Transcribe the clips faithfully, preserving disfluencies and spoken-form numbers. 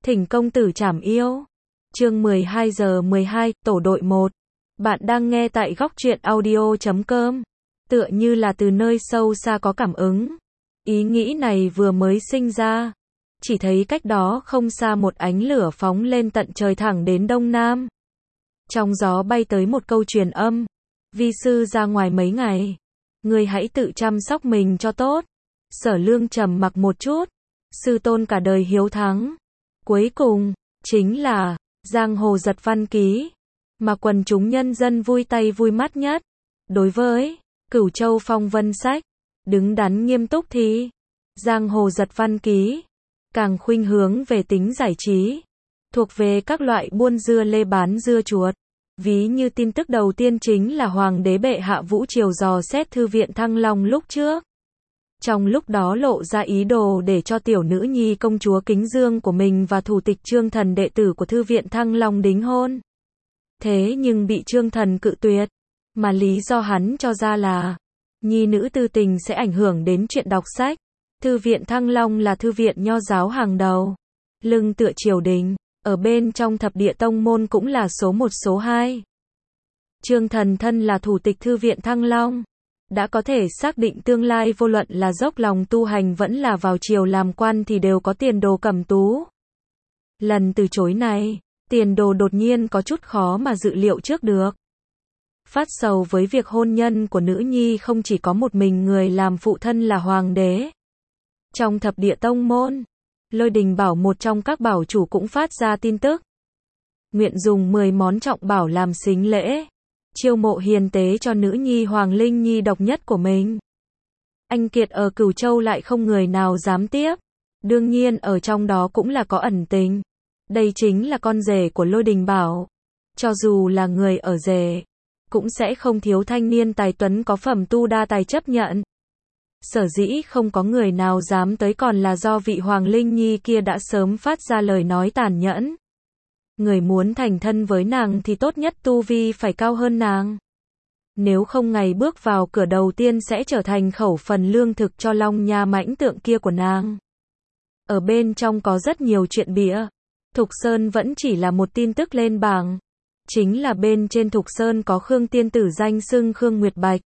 Thỉnh công tử trảm yêu. Chương mười hai giờ mười hai, tổ đội một. Bạn đang nghe tại góc truyện audio chấm com. Tựa như là từ nơi sâu xa có cảm ứng. Ý nghĩ này vừa mới sinh ra. Chỉ thấy cách đó không xa một ánh lửa phóng lên tận trời thẳng đến đông nam. Trong gió bay tới một câu truyền âm. Vi sư ra ngoài mấy ngày. Ngươi hãy tự chăm sóc mình cho tốt. Sở Lương trầm mặc một chút. Sư tôn cả đời hiếu thắng. Cuối cùng, chính là, giang hồ giật văn ký. Mà quần chúng nhân dân vui tay vui mắt nhất. Đối với, Cửu Châu Phong Vân Sách, đứng đắn nghiêm túc thì, giang hồ giật văn ký. Càng khuynh hướng về tính giải trí. Thuộc về các loại buôn dưa lê bán dưa chuột. Ví như tin tức đầu tiên chính là Hoàng đế bệ hạ Vũ Triều dò xét Thư viện Thăng Long lúc trước. Trong lúc đó lộ ra ý đồ để cho tiểu nữ nhi công chúa Kính Dương của mình và thủ tịch Trương Thần đệ tử của Thư viện Thăng Long đính hôn. Thế nhưng bị Trương Thần cự tuyệt. Mà lý do hắn cho ra là, nhi nữ tư tình sẽ ảnh hưởng đến chuyện đọc sách. Thư viện Thăng Long là thư viện nho giáo hàng đầu. Lưng tựa triều đình, ở bên trong thập địa tông môn cũng là số một số hai. Trương Thần thân là thủ tịch Thư viện Thăng Long. Đã có thể xác định tương lai vô luận là dốc lòng tu hành vẫn là vào triều làm quan thì đều có tiền đồ cẩm tú. Lần từ chối này, tiền đồ đột nhiên có chút khó mà dự liệu trước được. Phát sầu với việc hôn nhân của nữ nhi không chỉ có một mình người làm phụ thân là hoàng đế. Trong thập địa tông môn, Lôi Đình Bảo một trong các bảo chủ cũng phát ra tin tức. Nguyện dùng mười món trọng bảo làm sính lễ. Chiêu mộ hiền tế cho nữ nhi Hoàng Linh Nhi độc nhất của mình. Anh Kiệt ở Cửu Châu lại không người nào dám tiếp. Đương nhiên ở trong đó cũng là có ẩn tình. Đây chính là con rể của Lôi Đình Bảo. Cho dù là người ở rể, cũng sẽ không thiếu thanh niên tài tuấn có phẩm tu đa tài chấp nhận. Sở dĩ không có người nào dám tới còn là do vị Hoàng Linh Nhi kia đã sớm phát ra lời nói tàn nhẫn. Người muốn thành thân với nàng thì tốt nhất tu vi phải cao hơn nàng. Nếu không ngày bước vào cửa đầu tiên sẽ trở thành khẩu phần lương thực cho Long Nha mãnh tượng kia của nàng. Ở bên trong có rất nhiều chuyện bịa. Thục Sơn vẫn chỉ là một tin tức lên bảng. Chính là bên trên Thục Sơn có Khương tiên tử danh xưng Khương Nguyệt Bạch.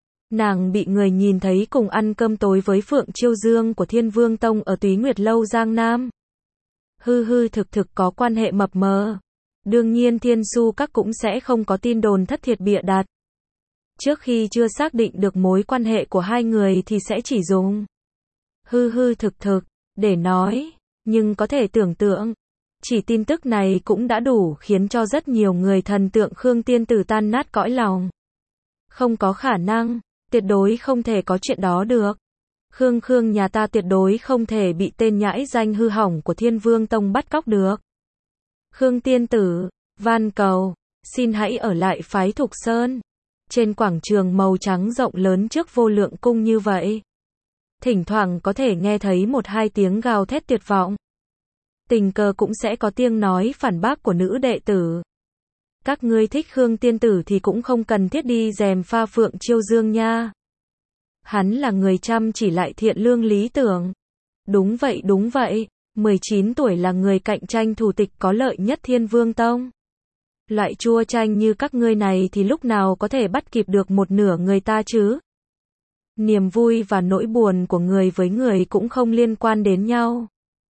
Nàng bị người nhìn thấy cùng ăn cơm tối với Phượng Chiêu Dương của Thiên Vương Tông ở Túy Nguyệt Lâu Giang Nam. Hư hư thực thực có quan hệ mập mờ. Đương nhiên Thiên Su Các cũng sẽ không có tin đồn thất thiệt bịa đặt. Trước khi chưa xác định được mối quan hệ của hai người thì sẽ chỉ dùng hư hư thực thực để nói, nhưng có thể tưởng tượng, chỉ tin tức này cũng đã đủ khiến cho rất nhiều người thần tượng Khương tiên tử tan nát cõi lòng. Không có khả năng, tuyệt đối không thể có chuyện đó được. Khương Khương nhà ta tuyệt đối không thể bị tên nhãi danh hư hỏng của Thiên Vương Tông bắt cóc được. Khương tiên tử, van cầu, xin hãy ở lại phái Thục Sơn. Trên quảng trường màu trắng rộng lớn trước Vô Lượng Cung như vậy. Thỉnh thoảng có thể nghe thấy một hai tiếng gào thét tuyệt vọng. Tình cờ cũng sẽ có tiếng nói phản bác của nữ đệ tử. Các ngươi thích Khương tiên tử thì cũng không cần thiết đi rèm pha Phượng Chiêu Dương nha. Hắn là người chăm chỉ lại thiện lương lý tưởng. Đúng vậy đúng vậy, mười chín tuổi là người cạnh tranh thủ tịch có lợi nhất Thiên Vương Tông. Loại chua chanh như các ngươi này thì lúc nào có thể bắt kịp được một nửa người ta chứ? Niềm vui và nỗi buồn của người với người cũng không liên quan đến nhau.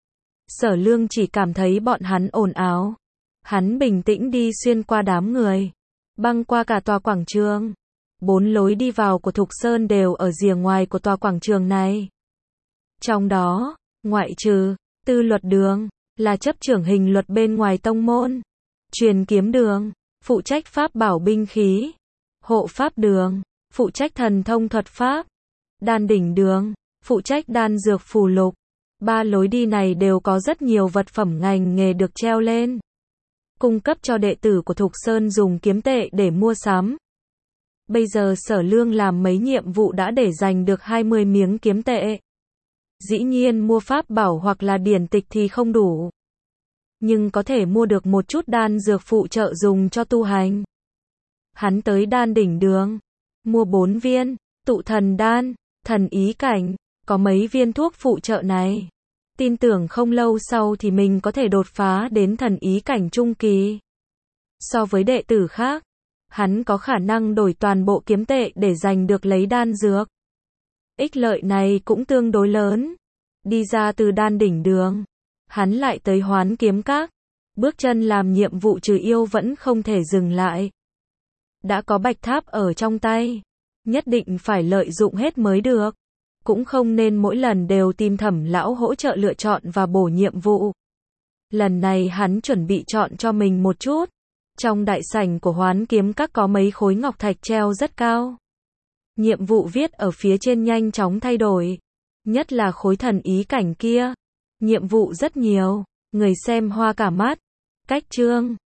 Sở Lương chỉ cảm thấy bọn hắn ồn ào. Hắn bình tĩnh đi xuyên qua đám người, băng qua cả tòa quảng trường. Bốn lối đi vào của Thục Sơn đều ở rìa ngoài của tòa quảng trường này. Trong đó, ngoại trừ Tư Luật Đường, là chấp trưởng hình luật bên ngoài tông môn. Truyền Kiếm Đường, phụ trách pháp bảo binh khí. Hộ Pháp Đường, phụ trách thần thông thuật pháp. Đan Đỉnh Đường, phụ trách đan dược phù lục. Ba lối đi này đều có rất nhiều vật phẩm ngành nghề được treo lên. Cung cấp cho đệ tử của Thục Sơn dùng kiếm tệ để mua sắm. Bây giờ Sở Lương làm mấy nhiệm vụ đã để dành được hai mươi miếng kiếm tệ. Dĩ nhiên mua pháp bảo hoặc là điển tịch thì không đủ. Nhưng có thể mua được một chút đan dược phụ trợ dùng cho tu hành. Hắn tới Đan Đỉnh Đường, mua bốn viên, tụ thần đan, thần ý cảnh, có mấy viên thuốc phụ trợ này. tin tưởng không lâu sau thì mình có thể đột phá đến thần ý cảnh trung kỳ. So với đệ tử khác, hắn có khả năng đổi toàn bộ kiếm tệ để giành được lấy đan dược. Ích lợi này cũng tương đối lớn. Đi ra từ đan đỉnh đường, hắn lại tới Hoán Kiếm Các. Bước chân làm nhiệm vụ trừ yêu vẫn không thể dừng lại. Đã có bạch tháp ở trong tay, nhất định phải lợi dụng hết mới được. Cũng không nên mỗi lần đều tìm Thẩm lão hỗ trợ lựa chọn và bổ nhiệm vụ. Lần này hắn chuẩn bị chọn cho mình một chút. Trong đại sảnh của Hoán Kiếm Các có mấy khối ngọc thạch treo rất cao. Nhiệm vụ viết ở phía trên nhanh chóng thay đổi. Nhất là khối thần ý cảnh kia. Nhiệm vụ rất nhiều, người xem hoa cả mắt. Cách chương